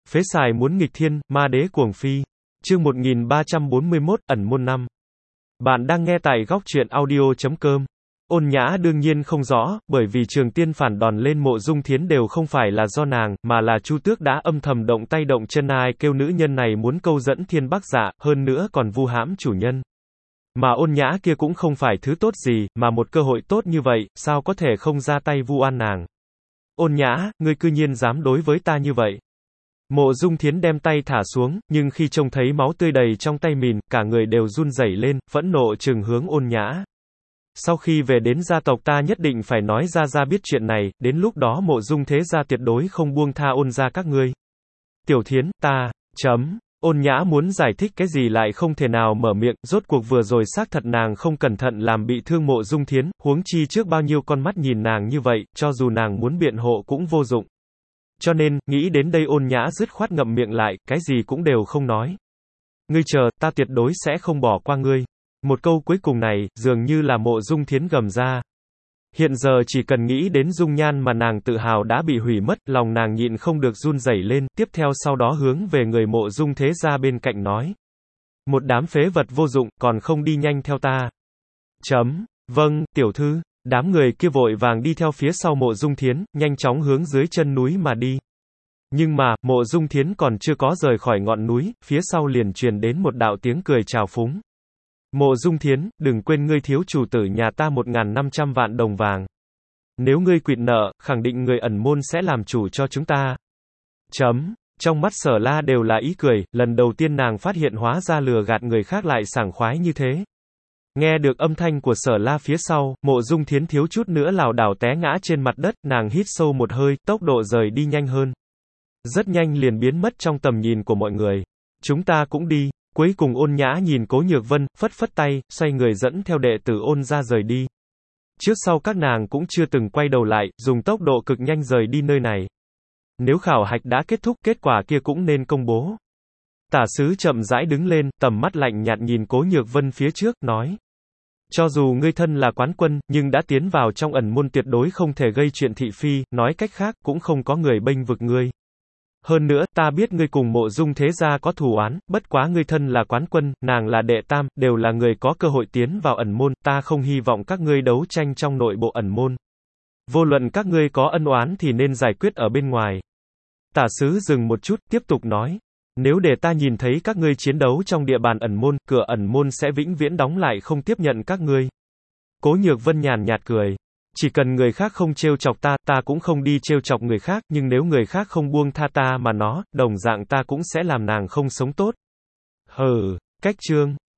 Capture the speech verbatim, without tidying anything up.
Phế xài muốn nghịch thiên, ma đế cuồng phi. Chương một nghìn ba trăm bốn mươi mốt, ẩn môn năm. Bạn đang nghe tại góc truyện audio chấm com. Ôn Nhã đương nhiên không rõ, bởi vì Trường Tiên phản đòn lên Mộ Dung Thiến đều không phải là do nàng, mà là Chu Tước đã âm thầm động tay động chân ai kêu nữ nhân này muốn câu dẫn Thiên Bắc Dạ, hơn nữa còn vu hãm chủ nhân. Mà Ôn Nhã kia cũng không phải thứ tốt gì, mà một cơ hội tốt như vậy, sao có thể không ra tay vu oan nàng. Ôn Nhã, ngươi cư nhiên dám đối với ta như vậy. Mộ Dung Thiến đem tay thả xuống, nhưng khi trông thấy máu tươi đầy trong tay mình, cả người đều run rẩy lên, phẫn nộ trừng hướng Ôn Nhã. Sau khi về đến gia tộc ta nhất định phải nói ra ra biết chuyện này, đến lúc đó Mộ Dung thế gia tuyệt đối không buông tha Ôn gia các ngươi. Tiểu Thiến, ta, chấm. Ôn Nhã muốn giải thích cái gì lại không thể nào mở miệng, rốt cuộc vừa rồi xác thật nàng không cẩn thận làm bị thương Mộ Dung Thiến, huống chi trước bao nhiêu con mắt nhìn nàng như vậy, cho dù nàng muốn biện hộ cũng vô dụng. Cho nên, nghĩ đến đây Ôn Nhã dứt khoát ngậm miệng lại, cái gì cũng đều không nói. Ngươi chờ, ta tuyệt đối sẽ không bỏ qua ngươi. Một câu cuối cùng này, dường như là Mộ Dung Thiến gầm ra. Hiện giờ chỉ cần nghĩ đến dung nhan mà nàng tự hào đã bị hủy mất, lòng nàng nhịn không được run rẩy lên, tiếp theo sau đó hướng về người Mộ Dung thế gia bên cạnh nói. Một đám phế vật vô dụng, còn không đi nhanh theo ta. Chấm. Vâng, tiểu thư. Đám người kia vội vàng đi theo phía sau Mộ Dung Thiến, nhanh chóng hướng dưới chân núi mà đi. Nhưng mà, Mộ Dung Thiến còn chưa có rời khỏi ngọn núi, phía sau liền truyền đến một đạo tiếng cười trào phúng. Mộ Dung Thiến, đừng quên ngươi thiếu chủ tử nhà ta một nghìn năm trăm vạn đồng vàng. Nếu ngươi quỵt nợ, khẳng định người ẩn môn sẽ làm chủ cho chúng ta. Chấm. Trong mắt Sở La đều là ý cười, lần đầu tiên nàng phát hiện hóa ra lừa gạt người khác lại sảng khoái như thế. Nghe được âm thanh của Sở La phía sau, Mộ Dung Thiến thiếu chút nữa lảo đảo té ngã trên mặt đất, nàng hít sâu một hơi, tốc độ rời đi nhanh hơn. Rất nhanh liền biến mất trong tầm nhìn của mọi người. Chúng ta cũng đi. Cuối cùng Ôn Nhã nhìn Cố Nhược Vân, phất phất tay, xoay người dẫn theo đệ tử Ôn gia rời đi. Trước sau các nàng cũng chưa từng quay đầu lại, dùng tốc độ cực nhanh rời đi nơi này. Nếu khảo hạch đã kết thúc, kết quả kia cũng nên công bố. Tả sứ chậm rãi đứng lên, tầm mắt lạnh nhạt nhìn Cố Nhược Vân phía trước, nói. Cho dù ngươi thân là quán quân, nhưng đã tiến vào trong ẩn môn tuyệt đối không thể gây chuyện thị phi, nói cách khác, cũng không có người bênh vực ngươi. Hơn nữa, ta biết ngươi cùng Mộ Dung thế gia có thù oán, bất quá ngươi thân là quán quân, nàng là đệ tam, đều là người có cơ hội tiến vào ẩn môn, ta không hy vọng các ngươi đấu tranh trong nội bộ ẩn môn. Vô luận các ngươi có ân oán thì nên giải quyết ở bên ngoài. Tả sứ dừng một chút, tiếp tục nói. Nếu để ta nhìn thấy các ngươi chiến đấu trong địa bàn ẩn môn, cửa ẩn môn sẽ vĩnh viễn đóng lại không tiếp nhận các ngươi. Cố Nhược Vân nhàn nhạt cười. Chỉ cần người khác không trêu chọc ta, ta cũng không đi trêu chọc người khác, nhưng nếu người khác không buông tha ta mà nó, đồng dạng ta cũng sẽ làm nàng không sống tốt. Hừ, cách chương.